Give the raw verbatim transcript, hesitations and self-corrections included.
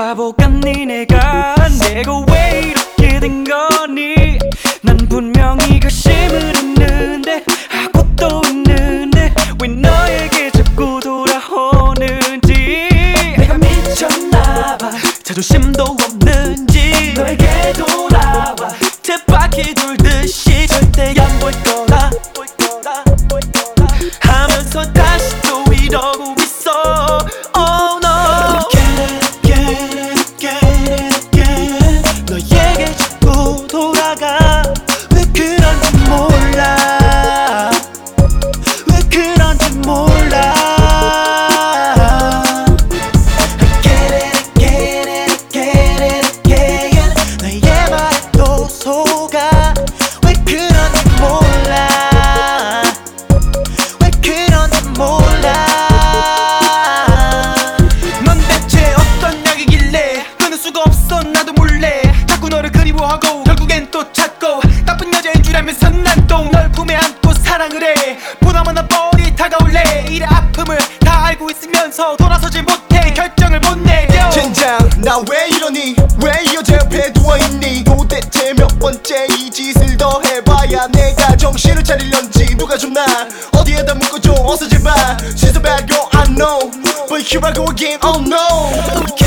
바보 같니 내가 내가 왜 이렇게 된 거니 난 분명히 결심을 했는데 하고 또 있는데 왜 너에게 자꾸 돌아오는지 내가 미쳤나봐 자존심도 없는지 너에게 돌아와 쳇바퀴 돌듯이 절대 안 볼 거라 하면서 다시 또 이러고 있어 Oh no Get it, get it, get it again 너에게 자꾸 돌아가 왜 그런지 몰라 왜 그런지 몰라 Get it, get it, get it again 너의 말에 또 속아 왜 그런지 몰라 왜 그런지 몰라 넌 대체 어떤 약이길래 끊을 수가 없어 나도 몰래 자꾸 너를 그리워하고 결국엔 또 찾고 나쁜 여자인 줄 알면서 난 또 널 품에 안고 사랑을 해 보나마나 뻔히 다가올래 이래 아픔을 다 알고 있으면서 돌아서질 못해 결정을 못 내려 젠장 나 왜 이러니 왜 이 여자 옆에 누워있니 도대체 몇 번째 이 짓을 더 해봐야 내가 정신을 차리려는지 누가 좀 나 어디에다 묶어줘 어서 제발 She's a bad girl I know But here I go again oh no